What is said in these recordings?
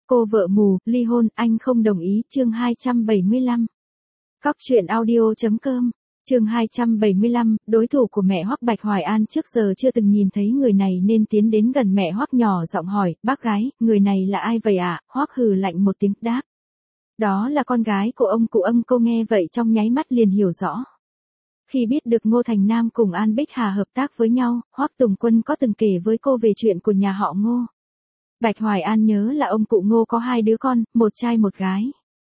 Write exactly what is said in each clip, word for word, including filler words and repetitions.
Cô vợ mù, ly hôn, anh không đồng ý, chương hai trăm bảy mươi lăm. Cóc truyện audio.com, chương hai trăm bảy mươi lăm, đối thủ của mẹ Hoắc. Bạch Hoài An trước giờ chưa từng nhìn thấy người này nên tiến đến gần mẹ Hoắc nhỏ giọng hỏi, bác gái, người này là ai vậy ạ? À? Hoắc hừ lạnh một tiếng đáp. Đó là con gái của ông cụ. Ông cô nghe vậy trong nháy mắt liền hiểu rõ. Khi biết được Ngô Thành Nam cùng An Bích Hà hợp tác với nhau, Hoắc Tùng Quân có từng kể với cô về chuyện của nhà họ Ngô. Bạch Hoài An nhớ là ông cụ Ngô có hai đứa con, một trai một gái.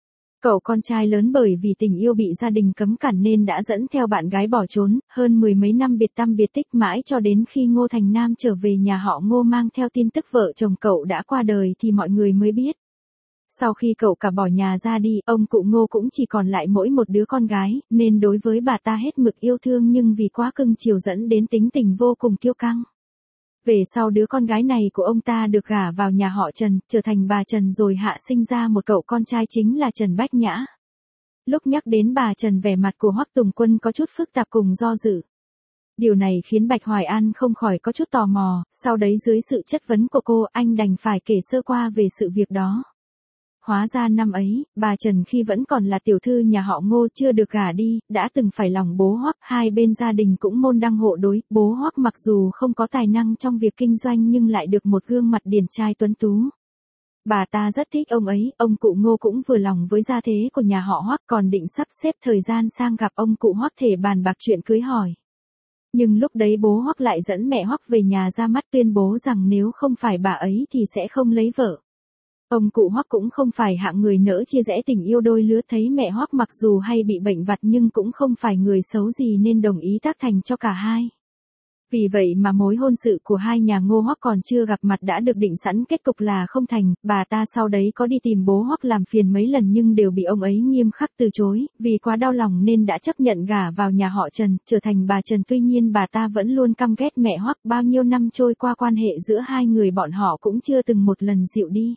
Cậu con trai lớn bởi vì tình yêu bị gia đình cấm cản nên đã dẫn theo bạn gái bỏ trốn, hơn mười mấy năm biệt tăm biệt tích mãi cho đến khi Ngô Thành Nam trở về nhà họ Ngô mang theo tin tức vợ chồng cậu đã qua đời thì mọi người mới biết. Sau khi cậu cả bỏ nhà ra đi, ông cụ Ngô cũng chỉ còn lại mỗi một đứa con gái, nên đối với bà ta hết mực yêu thương nhưng vì quá cưng chiều dẫn đến tính tình vô cùng kiêu căng. Về sau đứa con gái này của ông ta được gả vào nhà họ Trần, trở thành bà Trần rồi hạ sinh ra một cậu con trai chính là Trần Bách Nhã. Lúc nhắc đến bà Trần vẻ mặt của Hoắc Tùng Quân có chút phức tạp cùng do dự. Điều này khiến Bạch Hoài An không khỏi có chút tò mò, sau đấy dưới sự chất vấn của cô anh đành phải kể sơ qua về sự việc đó. Hóa ra năm ấy, bà Trần khi vẫn còn là tiểu thư nhà họ Ngô chưa được gả đi, đã từng phải lòng bố Hoắc, hai bên gia đình cũng môn đăng hộ đối, bố Hoắc mặc dù không có tài năng trong việc kinh doanh nhưng lại được một gương mặt điển trai tuấn tú. Bà ta rất thích ông ấy, ông cụ Ngô cũng vừa lòng với gia thế của nhà họ Hoắc còn định sắp xếp thời gian sang gặp ông cụ Hoắc để bàn bạc chuyện cưới hỏi. Nhưng lúc đấy bố Hoắc lại dẫn mẹ Hoắc về nhà ra mắt tuyên bố rằng nếu không phải bà ấy thì sẽ không lấy vợ. Ông cụ Hoắc cũng không phải hạng người nỡ chia rẽ tình yêu đôi lứa, thấy mẹ Hoắc mặc dù hay bị bệnh vặt nhưng cũng không phải người xấu gì nên đồng ý tác thành cho cả hai. Vì vậy mà mối hôn sự của hai nhà Ngô Hoắc còn chưa gặp mặt đã được định sẵn kết cục là không thành, bà ta sau đấy có đi tìm bố Hoắc làm phiền mấy lần nhưng đều bị ông ấy nghiêm khắc từ chối, vì quá đau lòng nên đã chấp nhận gả vào nhà họ Trần, trở thành bà Trần. Tuy nhiên bà ta vẫn luôn căm ghét mẹ Hoắc, bao nhiêu năm trôi qua quan hệ giữa hai người bọn họ cũng chưa từng một lần dịu đi.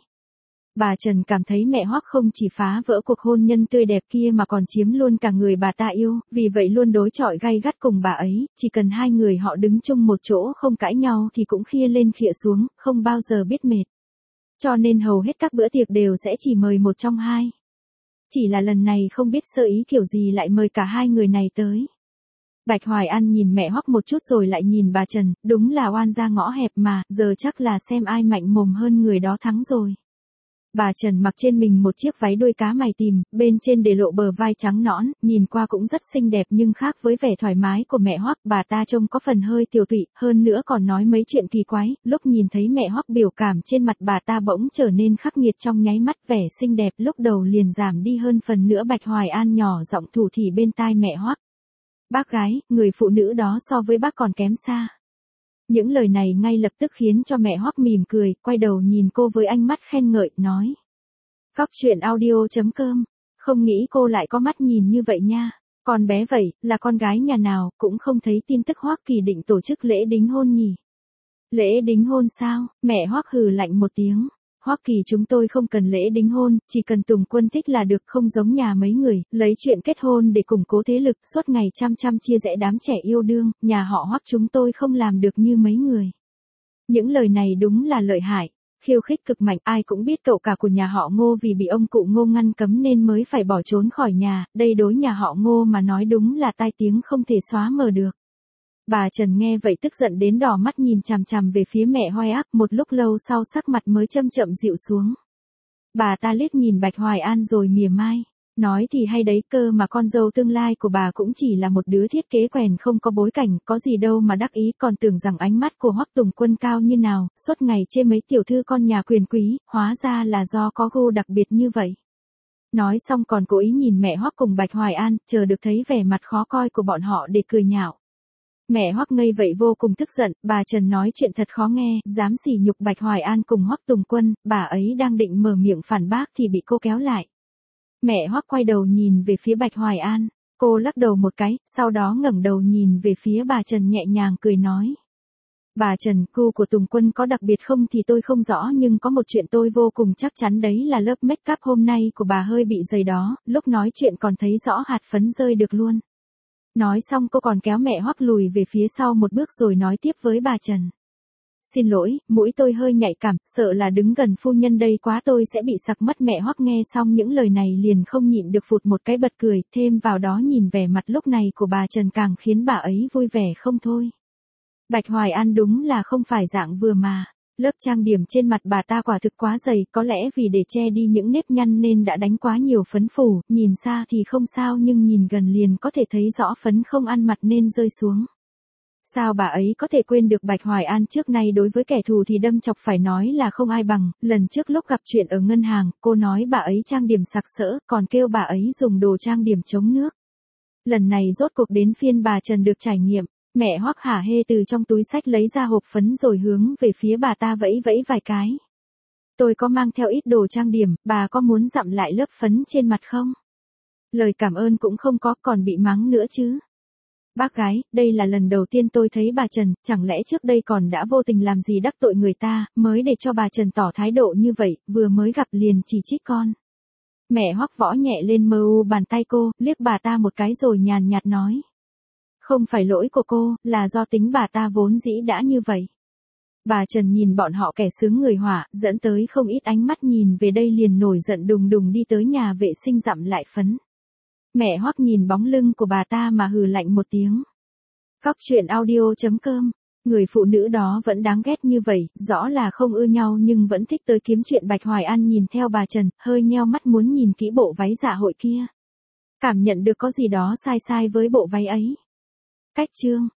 Bà Trần cảm thấy mẹ Hoắc không chỉ phá vỡ cuộc hôn nhân tươi đẹp kia mà còn chiếm luôn cả người bà ta yêu, vì vậy luôn đối chọi gay gắt cùng bà ấy, chỉ cần hai người họ đứng chung một chỗ không cãi nhau thì cũng khịa lên khịa xuống, không bao giờ biết mệt. Cho nên hầu hết các bữa tiệc đều sẽ chỉ mời một trong hai. Chỉ là lần này không biết sơ ý kiểu gì lại mời cả hai người này tới. Bạch Hoài An nhìn mẹ Hoắc một chút rồi lại nhìn bà Trần, đúng là oan ra ngõ hẹp mà, giờ chắc là xem ai mạnh mồm hơn người đó thắng rồi. Bà Trần mặc trên mình một chiếc váy đuôi cá mày tìm, bên trên để lộ bờ vai trắng nõn, nhìn qua cũng rất xinh đẹp nhưng khác với vẻ thoải mái của mẹ Hoắc, bà ta trông có phần hơi tiều tụy, hơn nữa còn nói mấy chuyện kỳ quái, lúc nhìn thấy mẹ Hoắc biểu cảm trên mặt bà ta bỗng trở nên khắc nghiệt trong nháy mắt, vẻ xinh đẹp lúc đầu liền giảm đi hơn phần nữa. Bạch Hoài An nhỏ giọng thủ thỉ bên tai mẹ Hoắc. Bác gái, người phụ nữ đó so với bác còn kém xa. Những lời này ngay lập tức khiến cho mẹ Hoắc mỉm cười, quay đầu nhìn cô với ánh mắt khen ngợi, nói. Cóc truyện audio.com, không nghĩ cô lại có mắt nhìn như vậy nha. Con bé vậy, là con gái nhà nào, cũng không thấy tin tức Hoắc Kỳ định tổ chức lễ đính hôn nhỉ. Lễ đính hôn sao? Mẹ Hoắc hừ lạnh một tiếng. Hoắc Kỳ chúng tôi không cần lễ đính hôn, chỉ cần Tùng Quân thích là được, không giống nhà mấy người, lấy chuyện kết hôn để củng cố thế lực, suốt ngày chăm chăm chia rẽ đám trẻ yêu đương, nhà họ Hoắc chúng tôi không làm được như mấy người. Những lời này đúng là lợi hại, khiêu khích cực mạnh, ai cũng biết cậu cả của nhà họ Ngô vì bị ông cụ Ngô ngăn cấm nên mới phải bỏ trốn khỏi nhà, đây đối nhà họ Ngô mà nói đúng là tai tiếng không thể xóa mờ được. Bà Trần nghe vậy tức giận đến đỏ mắt nhìn chằm chằm về phía mẹ Hoài Ác, một lúc lâu sau sắc mặt mới chậm chậm dịu xuống. Bà ta liếc nhìn Bạch Hoài An rồi mỉa mai, nói thì hay đấy, cơ mà con dâu tương lai của bà cũng chỉ là một đứa thiết kế quèn không có bối cảnh, có gì đâu mà đắc ý, còn tưởng rằng ánh mắt của Hoắc Tùng Quân cao như nào, suốt ngày chê mấy tiểu thư con nhà quyền quý, hóa ra là do có gu đặc biệt như vậy. Nói xong còn cố ý nhìn mẹ Hoắc cùng Bạch Hoài An, chờ được thấy vẻ mặt khó coi của bọn họ để cười nhạo. Mẹ Hoắc ngây vậy vô cùng tức giận, bà Trần nói chuyện thật khó nghe, dám sỉ nhục Bạch Hoài An cùng Hoắc Tùng Quân, bà ấy đang định mở miệng phản bác thì bị cô kéo lại. Mẹ Hoắc quay đầu nhìn về phía Bạch Hoài An, cô lắc đầu một cái, sau đó ngẩng đầu nhìn về phía bà Trần nhẹ nhàng cười nói. Bà Trần, gu của Tùng Quân có đặc biệt không thì tôi không rõ nhưng có một chuyện tôi vô cùng chắc chắn đấy là lớp make up hôm nay của bà hơi bị dày đó, lúc nói chuyện còn thấy rõ hạt phấn rơi được luôn. Nói xong cô còn kéo mẹ Hoắc lùi về phía sau một bước rồi nói tiếp với bà Trần. Xin lỗi, mũi tôi hơi nhạy cảm, sợ là đứng gần phu nhân đây quá tôi sẽ bị sặc mất. Mẹ Hoắc nghe xong những lời này liền không nhịn được phụt một cái bật cười, thêm vào đó nhìn vẻ mặt lúc này của bà Trần càng khiến bà ấy vui vẻ không thôi. Bạch Hoài An đúng là không phải dạng vừa mà. Lớp trang điểm trên mặt bà ta quả thực quá dày, có lẽ vì để che đi những nếp nhăn nên đã đánh quá nhiều phấn phủ, nhìn xa thì không sao nhưng nhìn gần liền có thể thấy rõ phấn không ăn mặt nên rơi xuống. Sao bà ấy có thể quên được Bạch Hoài An trước nay đối với kẻ thù thì đâm chọc phải nói là không ai bằng, lần trước lúc gặp chuyện ở ngân hàng, cô nói bà ấy trang điểm sặc sỡ, còn kêu bà ấy dùng đồ trang điểm chống nước. Lần này rốt cuộc đến phiên bà Trần được trải nghiệm. Mẹ Hoắc hả hê từ trong túi xách lấy ra hộp phấn rồi hướng về phía bà ta vẫy vẫy vài cái. Tôi có mang theo ít đồ trang điểm, bà có muốn dặm lại lớp phấn trên mặt không? Lời cảm ơn cũng không có, còn bị mắng nữa chứ. Bác gái, đây là lần đầu tiên tôi thấy bà Trần, chẳng lẽ trước đây còn đã vô tình làm gì đắc tội người ta, mới để cho bà Trần tỏ thái độ như vậy, vừa mới gặp liền chỉ trích con. Mẹ Hoắc võ nhẹ lên mờ u bàn tay cô, liếc bà ta một cái rồi nhàn nhạt nói. Không phải lỗi của cô, là do tính bà ta vốn dĩ đã như vậy. Bà Trần nhìn bọn họ kẻ sướng người họa, dẫn tới không ít ánh mắt nhìn về đây liền nổi giận đùng đùng đi tới nhà vệ sinh dặm lại phấn. Mẹ Hoắc nhìn bóng lưng của bà ta mà hừ lạnh một tiếng. Cóc truyện audio chấm com. Người phụ nữ đó vẫn đáng ghét như vậy, rõ là không ưa nhau nhưng vẫn thích tới kiếm chuyện. Bạch Hoài An nhìn theo bà Trần, hơi nheo mắt muốn nhìn kỹ bộ váy dạ hội kia. Cảm nhận được có gì đó sai sai với bộ váy ấy. Cách chương